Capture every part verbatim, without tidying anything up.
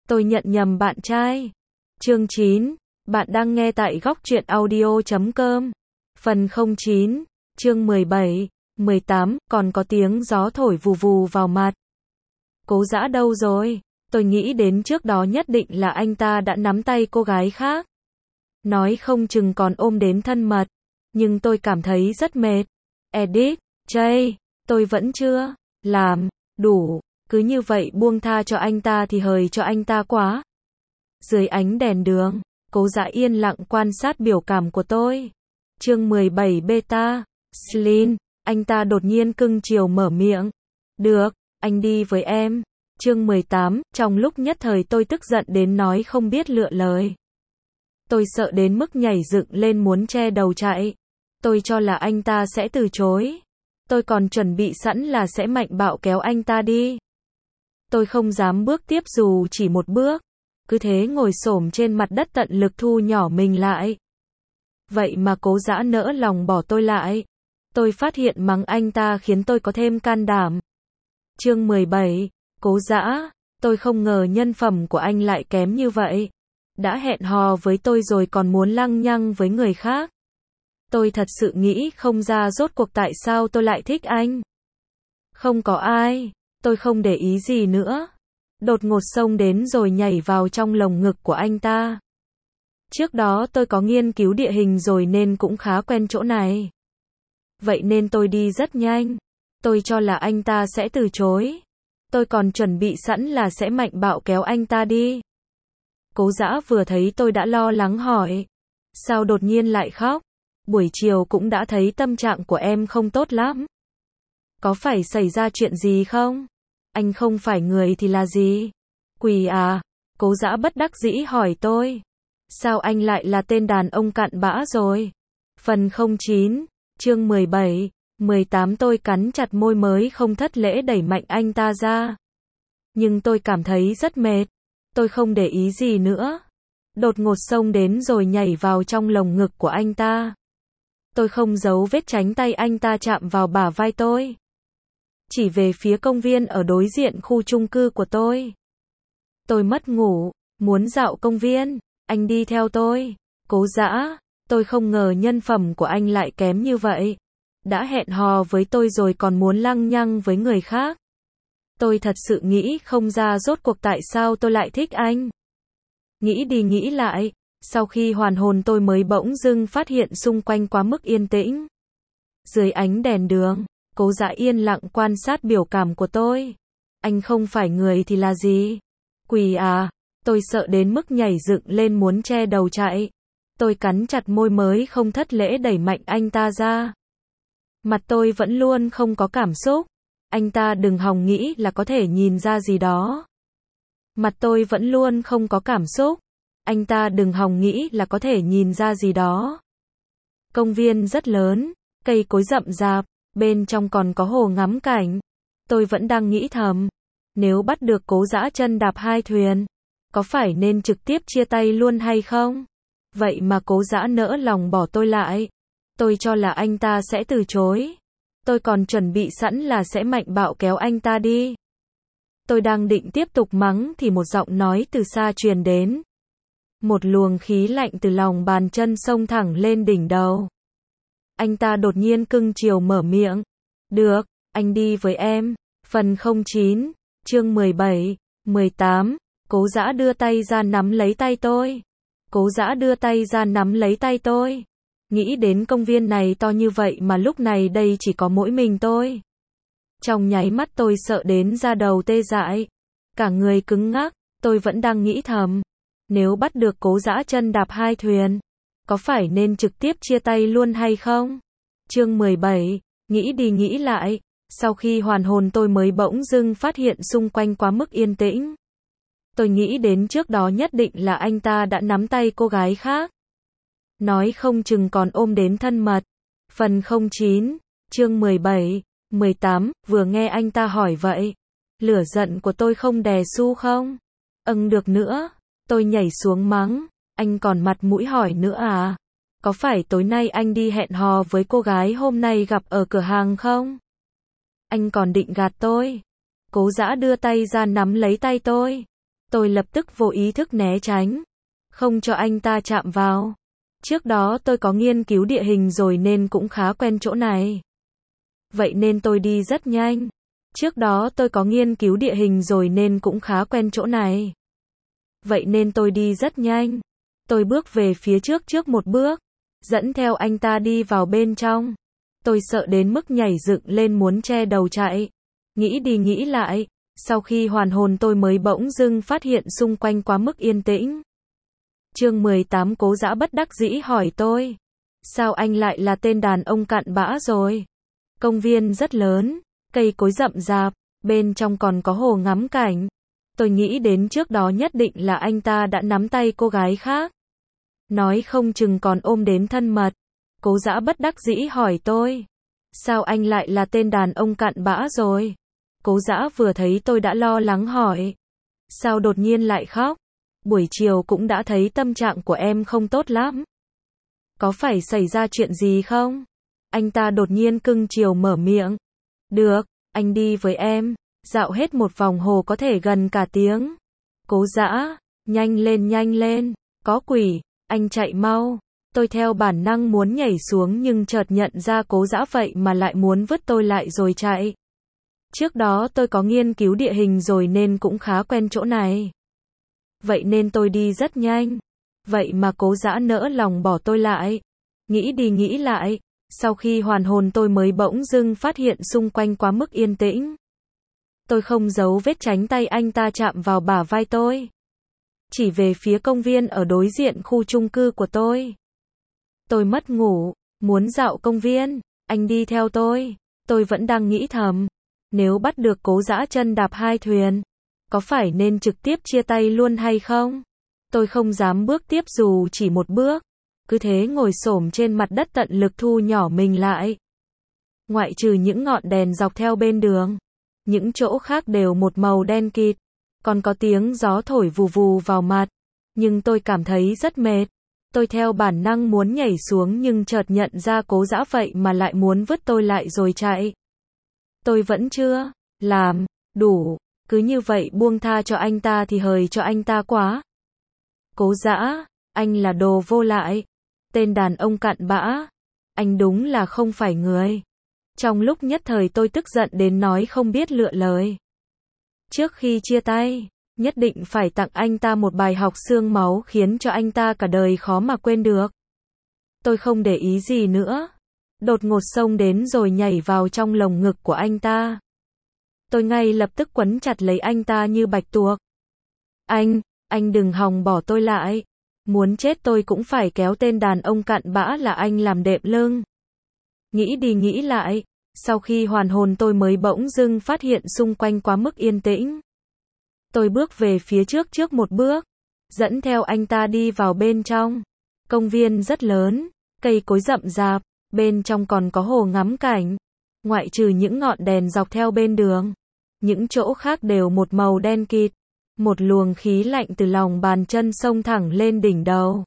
tôi nhận nhầm bạn trai. Chương chín, bạn đang nghe tại góc truyện audio chấm com. Phần không chín, chương mười bảy, mười tám, còn có tiếng gió thổi vù vù vào mặt. Cố Dã đâu rồi? Tôi nghĩ đến trước đó nhất định là anh ta đã nắm tay cô gái khác. Nói không chừng còn ôm đến thân mật. Nhưng tôi cảm thấy rất mệt. Edit, Jay, tôi vẫn chưa làm đủ. Cứ như vậy buông tha cho anh ta thì hời cho anh ta quá. Dưới ánh đèn đường, Cố Dã yên lặng quan sát biểu cảm của tôi. Chương mười bảy beta, Slin, anh ta đột nhiên cưng chiều mở miệng. Được, anh đi với em. Chương mười tám, trong lúc nhất thời tôi tức giận đến nói không biết lựa lời. Tôi sợ đến mức nhảy dựng lên muốn che đầu chạy. Tôi cho là anh ta sẽ từ chối. Tôi còn chuẩn bị sẵn là sẽ mạnh bạo kéo anh ta đi. Tôi không dám bước tiếp dù chỉ một bước. Cứ thế ngồi xổm trên mặt đất tận lực thu nhỏ mình lại. Vậy mà Cố Dã nỡ lòng bỏ tôi lại. Tôi phát hiện mắng anh ta khiến tôi có thêm can đảm. Chương mười bảy, Cố Dã, tôi không ngờ nhân phẩm của anh lại kém như vậy. Đã hẹn hò với tôi rồi còn muốn lăng nhăng với người khác. Tôi thật sự nghĩ không ra rốt cuộc tại sao tôi lại thích anh. Không có ai, tôi không để ý gì nữa. Đột ngột xông đến rồi nhảy vào trong lồng ngực của anh ta. Trước đó tôi có nghiên cứu địa hình rồi nên cũng khá quen chỗ này. Vậy nên tôi đi rất nhanh. Tôi cho là anh ta sẽ từ chối. Tôi còn chuẩn bị sẵn là sẽ mạnh bạo kéo anh ta đi. Cố Dã vừa thấy tôi đã lo lắng hỏi. Sao đột nhiên lại khóc? Buổi chiều cũng đã thấy tâm trạng của em không tốt lắm. Có phải xảy ra chuyện gì không? Anh không phải người thì là gì? Quỷ à? Cố Dã bất đắc dĩ hỏi tôi. Sao anh lại là tên đàn ông cặn bã rồi? Phần không chín, chương mười bảy, mười tám tôi cắn chặt môi mới không thất lễ đẩy mạnh anh ta ra. Nhưng tôi cảm thấy rất mệt. Tôi không để ý gì nữa. Đột ngột xông đến rồi nhảy vào trong lồng ngực của anh ta. Tôi không giấu vết tránh tay anh ta chạm vào bả vai tôi. Chỉ về phía công viên ở đối diện khu chung cư của tôi. Tôi mất ngủ, muốn dạo công viên, anh đi theo tôi. Cố Dã, tôi không ngờ nhân phẩm của anh lại kém như vậy. Đã hẹn hò với tôi rồi còn muốn lăng nhăng với người khác. Tôi thật sự nghĩ không ra rốt cuộc tại sao tôi lại thích anh. Nghĩ đi nghĩ lại, sau khi hoàn hồn tôi mới bỗng dưng phát hiện xung quanh quá mức yên tĩnh. Dưới ánh đèn đường, Cố Dã yên lặng quan sát biểu cảm của tôi. Anh không phải người thì là gì? Quỷ à? Tôi sợ đến mức nhảy dựng lên muốn che đầu chạy. Tôi cắn chặt môi mới không thất lễ đẩy mạnh anh ta ra. Mặt tôi vẫn luôn không có cảm xúc. Anh ta đừng hòng nghĩ là có thể nhìn ra gì đó. Mặt tôi vẫn luôn không có cảm xúc. Anh ta đừng hòng nghĩ là có thể nhìn ra gì đó. Công viên rất lớn, cây cối rậm rạp, bên trong còn có hồ ngắm cảnh. Tôi vẫn đang nghĩ thầm, nếu bắt được Cố Dã chân đạp hai thuyền, có phải nên trực tiếp chia tay luôn hay không? Vậy mà Cố Dã nỡ lòng bỏ tôi lại. Tôi cho là anh ta sẽ từ chối. Tôi còn chuẩn bị sẵn là sẽ mạnh bạo kéo anh ta đi. Tôi đang định tiếp tục mắng thì một giọng nói từ xa truyền đến. Một luồng khí lạnh từ lòng bàn chân xông thẳng lên đỉnh đầu. Anh ta đột nhiên cưng chiều mở miệng. Được, anh đi với em. Phần không chín, chương mười bảy, mười tám, Cố Dã đưa tay ra nắm lấy tay tôi. Cố Dã đưa tay ra nắm lấy tay tôi. Nghĩ đến công viên này to như vậy mà lúc này đây chỉ có mỗi mình tôi. Trong nháy mắt tôi sợ đến da đầu tê dại. Cả người cứng ngắc, tôi vẫn đang nghĩ thầm. Nếu bắt được Cố Dã chân đạp hai thuyền, có phải nên trực tiếp chia tay luôn hay không? Chương mười bảy, nghĩ đi nghĩ lại, sau khi hoàn hồn tôi mới bỗng dưng phát hiện xung quanh quá mức yên tĩnh. Tôi nghĩ đến trước đó nhất định là anh ta đã nắm tay cô gái khác. Nói không chừng còn ôm đến thân mật. Phần không chín, chương mười bảy, mười tám, vừa nghe anh ta hỏi vậy. Lửa giận của tôi không đè su không? Âng được nữa. Tôi nhảy xuống mắng. Anh còn mặt mũi hỏi nữa à? Có phải tối nay anh đi hẹn hò với cô gái hôm nay gặp ở cửa hàng không? Anh còn định gạt tôi. Cố Dã đưa tay ra nắm lấy tay tôi. Tôi lập tức vô ý thức né tránh, không cho anh ta chạm vào. Trước đó tôi có nghiên cứu địa hình rồi nên cũng khá quen chỗ này. Vậy nên tôi đi rất nhanh. Trước đó tôi có nghiên cứu địa hình rồi nên cũng khá quen chỗ này. Vậy nên tôi đi rất nhanh. Tôi bước về phía trước trước một bước, dẫn theo anh ta đi vào bên trong. Tôi sợ đến mức nhảy dựng lên muốn che đầu chạy. Nghĩ đi nghĩ lại, sau khi hoàn hồn tôi mới bỗng dưng phát hiện xung quanh quá mức yên tĩnh. Chương mười tám Cố Dã bất đắc dĩ hỏi tôi. Sao anh lại là tên đàn ông cặn bã rồi? Công viên rất lớn, cây cối rậm rạp, bên trong còn có hồ ngắm cảnh. Tôi nghĩ đến trước đó nhất định là anh ta đã nắm tay cô gái khác. Nói không chừng còn ôm đến thân mật. Cố Dã bất đắc dĩ hỏi tôi. Sao anh lại là tên đàn ông cặn bã rồi? Cố Dã vừa thấy tôi đã lo lắng hỏi. Sao đột nhiên lại khóc? Buổi chiều cũng đã thấy tâm trạng của em không tốt lắm. Có phải xảy ra chuyện gì không? Anh ta đột nhiên cưng chiều mở miệng. Được, anh đi với em. Dạo hết một vòng hồ có thể gần cả tiếng. Cố Dã, nhanh lên nhanh lên. Có quỷ, anh chạy mau. Tôi theo bản năng muốn nhảy xuống nhưng chợt nhận ra Cố Dã vậy mà lại muốn vứt tôi lại rồi chạy. Trước đó tôi có nghiên cứu địa hình rồi nên cũng khá quen chỗ này. Vậy nên tôi đi rất nhanh. Vậy mà Cố Dã nỡ lòng bỏ tôi lại. Nghĩ đi nghĩ lại, sau khi hoàn hồn tôi mới bỗng dưng phát hiện xung quanh quá mức yên tĩnh. Tôi không giấu vết tránh tay anh ta chạm vào bả vai tôi. Chỉ về phía công viên ở đối diện khu chung cư của tôi. Tôi mất ngủ, muốn dạo công viên, anh đi theo tôi. Tôi vẫn đang nghĩ thầm, nếu bắt được Cố Dã chân đạp hai thuyền, có phải nên trực tiếp chia tay luôn hay không? Tôi không dám bước tiếp dù chỉ một bước, cứ thế ngồi xổm trên mặt đất tận lực thu nhỏ mình lại. Ngoại trừ những ngọn đèn dọc theo bên đường, những chỗ khác đều một màu đen kịt, còn có tiếng gió thổi vù vù vào mặt, nhưng tôi cảm thấy rất mệt. Tôi theo bản năng muốn nhảy xuống nhưng chợt nhận ra Cố Dã vậy mà lại muốn vứt tôi lại rồi chạy. Tôi vẫn chưa làm đủ, cứ như vậy buông tha cho anh ta thì hời cho anh ta quá. Cố Dã, anh là đồ vô lại, tên đàn ông cặn bã, anh đúng là không phải người. Trong lúc nhất thời tôi tức giận đến nói không biết lựa lời. Trước khi chia tay, nhất định phải tặng anh ta một bài học xương máu khiến cho anh ta cả đời khó mà quên được. Tôi không để ý gì nữa, đột ngột xông đến rồi nhảy vào trong lồng ngực của anh ta. Tôi ngay lập tức quấn chặt lấy anh ta như bạch tuộc. Anh, anh đừng hòng bỏ tôi lại. Muốn chết tôi cũng phải kéo tên đàn ông cặn bã là anh làm đệm lưng. Nghĩ đi nghĩ lại, sau khi hoàn hồn tôi mới bỗng dưng phát hiện xung quanh quá mức yên tĩnh. Tôi bước về phía trước trước một bước, dẫn theo anh ta đi vào bên trong. Công viên rất lớn, cây cối rậm rạp, bên trong còn có hồ ngắm cảnh. Ngoại trừ những ngọn đèn dọc theo bên đường, những chỗ khác đều một màu đen kịt. Một luồng khí lạnh từ lòng bàn chân xông thẳng lên đỉnh đầu.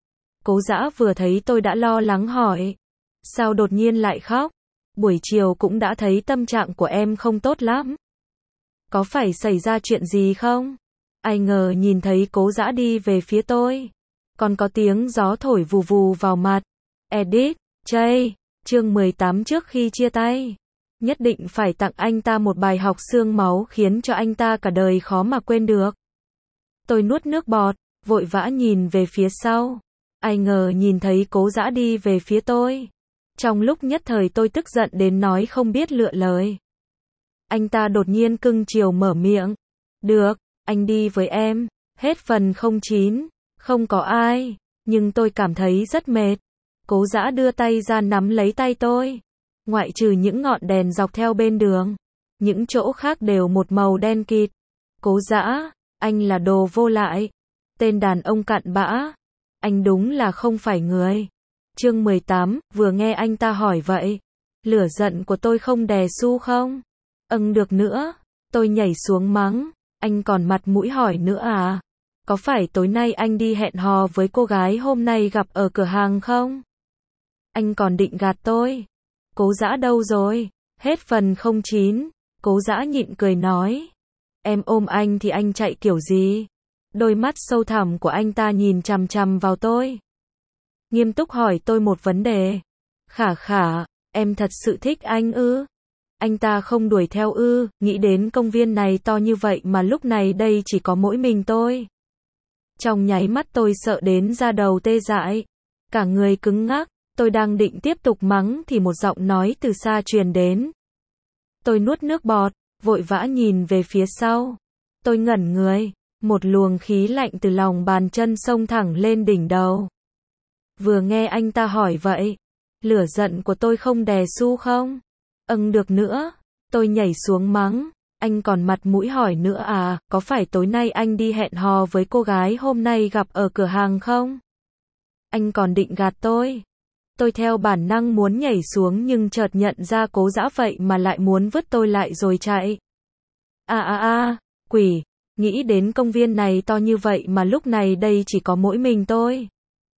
Cố Dã vừa thấy tôi đã lo lắng hỏi. Sao đột nhiên lại khóc? Buổi chiều cũng đã thấy tâm trạng của em không tốt lắm. Có phải xảy ra chuyện gì không? Ai ngờ nhìn thấy Cố Dã đi về phía tôi. Còn có tiếng gió thổi vù vù vào mặt. Edit, J, chương mười tám trước khi chia tay. Nhất định phải tặng anh ta một bài học xương máu khiến cho anh ta cả đời khó mà quên được. Tôi nuốt nước bọt, vội vã nhìn về phía sau. Ai ngờ nhìn thấy Cố Dã đi về phía tôi. Trong lúc nhất thời tôi tức giận đến nói không biết lựa lời. Anh ta đột nhiên cưng chiều mở miệng. Được, anh đi với em. Hết phần không chín. Không có ai, nhưng tôi cảm thấy rất mệt. Cố Dã đưa tay ra nắm lấy tay tôi. Ngoại trừ những ngọn đèn dọc theo bên đường, những chỗ khác đều một màu đen kịt. Cố Dã, anh là đồ vô lại, tên đàn ông cặn bã, anh đúng là không phải người. Chương mười tám, vừa nghe anh ta hỏi vậy, lửa giận của tôi không đè su không? Âng được nữa, tôi nhảy xuống mắng, anh còn mặt mũi hỏi nữa à? Có phải tối nay anh đi hẹn hò với cô gái hôm nay gặp ở cửa hàng không? Anh còn định gạt tôi. Cố Dã đâu rồi? Hết phần không chín. Cố Dã nhịn cười nói. Em ôm anh thì anh chạy kiểu gì? Đôi mắt sâu thẳm của anh ta nhìn chằm chằm vào tôi. Nghiêm túc hỏi tôi một vấn đề. Khả khả, em thật sự thích anh ư? Anh ta không đuổi theo ư? Nghĩ đến công viên này to như vậy mà lúc này đây chỉ có mỗi mình tôi. Trong nháy mắt tôi sợ đến da đầu tê dại. Cả người cứng ngắc. Tôi đang định tiếp tục mắng thì một giọng nói từ xa truyền đến. Tôi nuốt nước bọt, vội vã nhìn về phía sau. Tôi ngẩn người. Một luồng khí lạnh từ lòng bàn chân xông thẳng lên đỉnh đầu. Vừa nghe anh ta hỏi vậy, lửa giận của tôi không đè su không? Âng được nữa, tôi nhảy xuống mắng. Anh còn mặt mũi hỏi nữa à, có phải tối nay anh đi hẹn hò với cô gái hôm nay gặp ở cửa hàng không? Anh còn định gạt tôi. Tôi theo bản năng muốn nhảy xuống nhưng chợt nhận ra Cố Dã vậy mà lại muốn vứt tôi lại rồi chạy. À à à, quỷ, nghĩ đến công viên này to như vậy mà lúc này đây chỉ có mỗi mình tôi.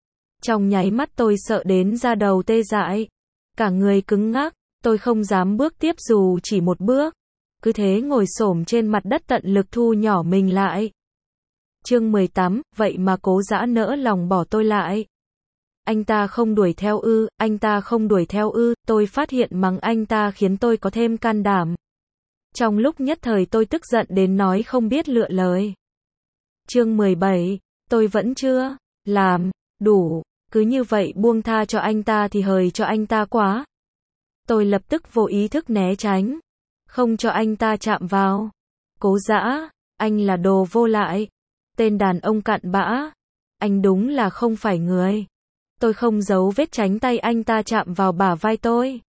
Trong nháy mắt tôi sợ đến da đầu tê dại. Cả người cứng ngắc, tôi không dám bước tiếp dù chỉ một bước. Cứ thế ngồi xổm trên mặt đất tận lực thu nhỏ mình lại. Chương mười tám, vậy mà Cố Dã nỡ lòng bỏ tôi lại. Anh ta không đuổi theo ư, anh ta không đuổi theo ư, tôi phát hiện mắng anh ta khiến tôi có thêm can đảm. Trong lúc nhất thời tôi tức giận đến nói không biết lựa lời. Chương mười bảy, tôi vẫn chưa làm đủ, cứ như vậy buông tha cho anh ta thì hời cho anh ta quá. Tôi lập tức vô ý thức né tránh, không cho anh ta chạm vào. Cố Dã, anh là đồ vô lại, tên đàn ông cặn bã, anh đúng là không phải người. Tôi không giấu vết tránh tay anh ta chạm vào bả vai tôi.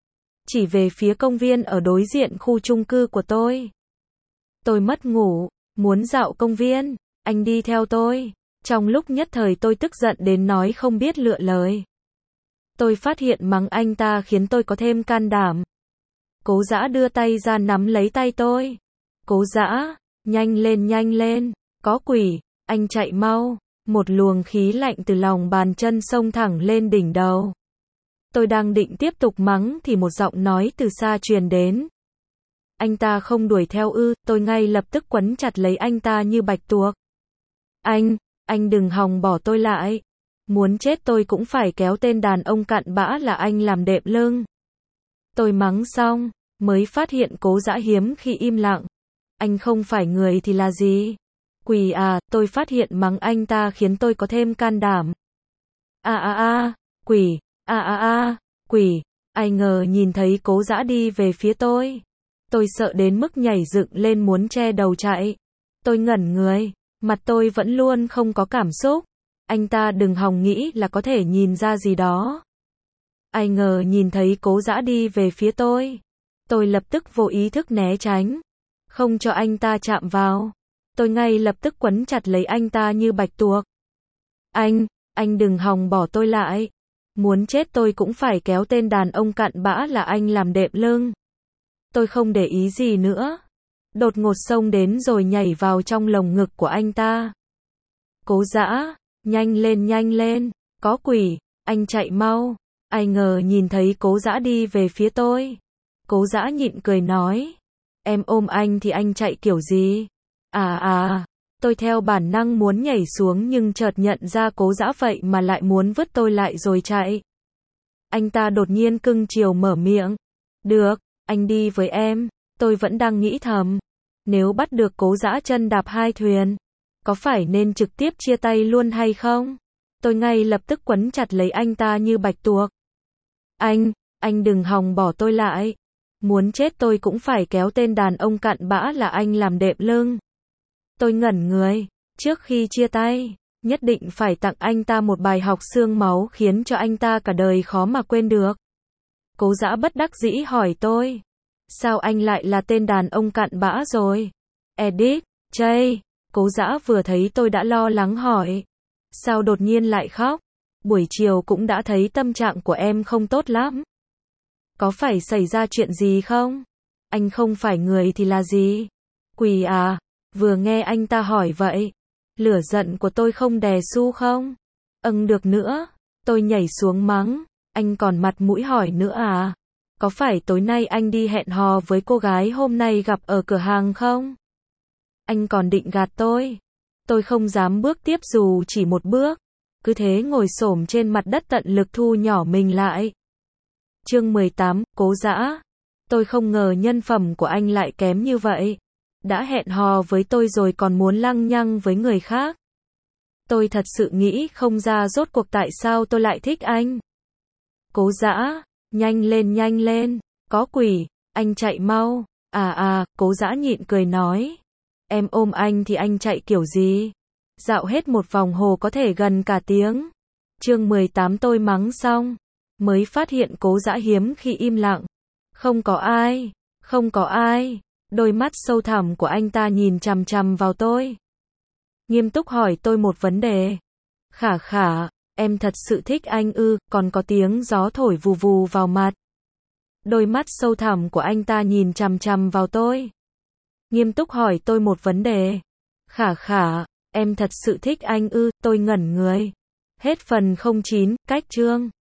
Chỉ về phía công viên ở đối diện khu chung cư của tôi. Tôi mất ngủ, muốn dạo công viên, anh đi theo tôi. Trong lúc nhất thời tôi tức giận đến nói không biết lựa lời. Tôi phát hiện mắng anh ta khiến tôi có thêm can đảm. Cố Dã đưa tay ra nắm lấy tay tôi. Cố Dã, nhanh lên nhanh lên, có quỷ, anh chạy mau. Một luồng khí lạnh từ lòng bàn chân xông thẳng lên đỉnh đầu. Tôi đang định tiếp tục mắng thì một giọng nói từ xa truyền đến. Anh ta không đuổi theo ư, tôi ngay lập tức quấn chặt lấy anh ta như bạch tuộc. Anh, anh đừng hòng bỏ tôi lại. Muốn chết tôi cũng phải kéo tên đàn ông cặn bã là anh làm đệm lưng. Tôi mắng xong, mới phát hiện Cố Dã hiếm khi im lặng. Anh không phải người thì là gì? Quỷ à, tôi phát hiện mắng anh ta khiến tôi có thêm can đảm. À à à, quỷ, à à à, quỷ, ai ngờ nhìn thấy Cố Dã đi về phía tôi. Tôi sợ đến mức nhảy dựng lên muốn che đầu chạy. Tôi ngẩn người, mặt tôi vẫn luôn không có cảm xúc. Anh ta đừng hòng nghĩ là có thể nhìn ra gì đó. Ai ngờ nhìn thấy Cố Dã đi về phía tôi. Tôi lập tức vô ý thức né tránh, không cho anh ta chạm vào. Tôi ngay lập tức quấn chặt lấy anh ta như bạch tuộc. Anh, anh đừng hòng bỏ tôi lại. Muốn chết tôi cũng phải kéo tên đàn ông cặn bã là anh làm đệm lưng. Tôi không để ý gì nữa. Đột ngột xông đến rồi nhảy vào trong lồng ngực của anh ta. Cố Dã, nhanh lên nhanh lên, có quỷ, anh chạy mau. Ai ngờ nhìn thấy Cố Dã đi về phía tôi. Cố Dã nhịn cười nói. Em ôm anh thì anh chạy kiểu gì? À à, tôi theo bản năng muốn nhảy xuống nhưng chợt nhận ra Cố Dã vậy mà lại muốn vứt tôi lại rồi chạy. Anh ta đột nhiên cưng chiều mở miệng. Được, anh đi với em. Tôi vẫn đang nghĩ thầm. Nếu bắt được Cố Dã chân đạp hai thuyền, có phải nên trực tiếp chia tay luôn hay không? Tôi ngay lập tức quấn chặt lấy anh ta như bạch tuộc. Anh, anh đừng hòng bỏ tôi lại. Muốn chết tôi cũng phải kéo tên đàn ông cặn bã là anh làm đệm lưng. Tôi ngẩn người, trước khi chia tay, nhất định phải tặng anh ta một bài học xương máu khiến cho anh ta cả đời khó mà quên được. Cố Dã bất đắc dĩ hỏi tôi. Sao anh lại là tên đàn ông cặn bã rồi? Edit, Jay, Cố Dã vừa thấy tôi đã lo lắng hỏi. Sao đột nhiên lại khóc? Buổi chiều cũng đã thấy tâm trạng của em không tốt lắm. Có phải xảy ra chuyện gì không? Anh không phải người thì là gì? Quỷ à? Vừa nghe anh ta hỏi vậy, lửa giận của tôi không đè su không? Âng được nữa, tôi nhảy xuống mắng. Anh còn mặt mũi hỏi nữa à? Có phải tối nay anh đi hẹn hò với cô gái hôm nay gặp ở cửa hàng không? Anh còn định gạt tôi. Tôi không dám bước tiếp dù chỉ một bước. Cứ thế ngồi xổm trên mặt đất tận lực thu nhỏ mình lại. Chương mười tám, Cố Dã. Tôi không ngờ nhân phẩm của anh lại kém như vậy. Đã hẹn hò với tôi rồi còn muốn lăng nhăng với người khác. Tôi thật sự nghĩ không ra rốt cuộc tại sao tôi lại thích anh. Cố Dã, nhanh lên nhanh lên, có quỷ, anh chạy mau. À à, Cố Dã nhịn cười nói. Em ôm anh thì anh chạy kiểu gì? Dạo hết một vòng hồ có thể gần cả tiếng. Chương mười tám tôi mắng xong, mới phát hiện Cố Dã hiếm khi im lặng. Không có ai, không có ai. Đôi mắt sâu thẳm của anh ta nhìn chằm chằm vào tôi. Nghiêm túc hỏi tôi một vấn đề. Khả khả, em thật sự thích anh ư? Còn có tiếng gió thổi vù vù vào mặt. Đôi mắt sâu thẳm của anh ta nhìn chằm chằm vào tôi. Nghiêm túc hỏi tôi một vấn đề. Khả khả, em thật sự thích anh ư? Tôi ngẩn người. Hết phần không chín, cách chương.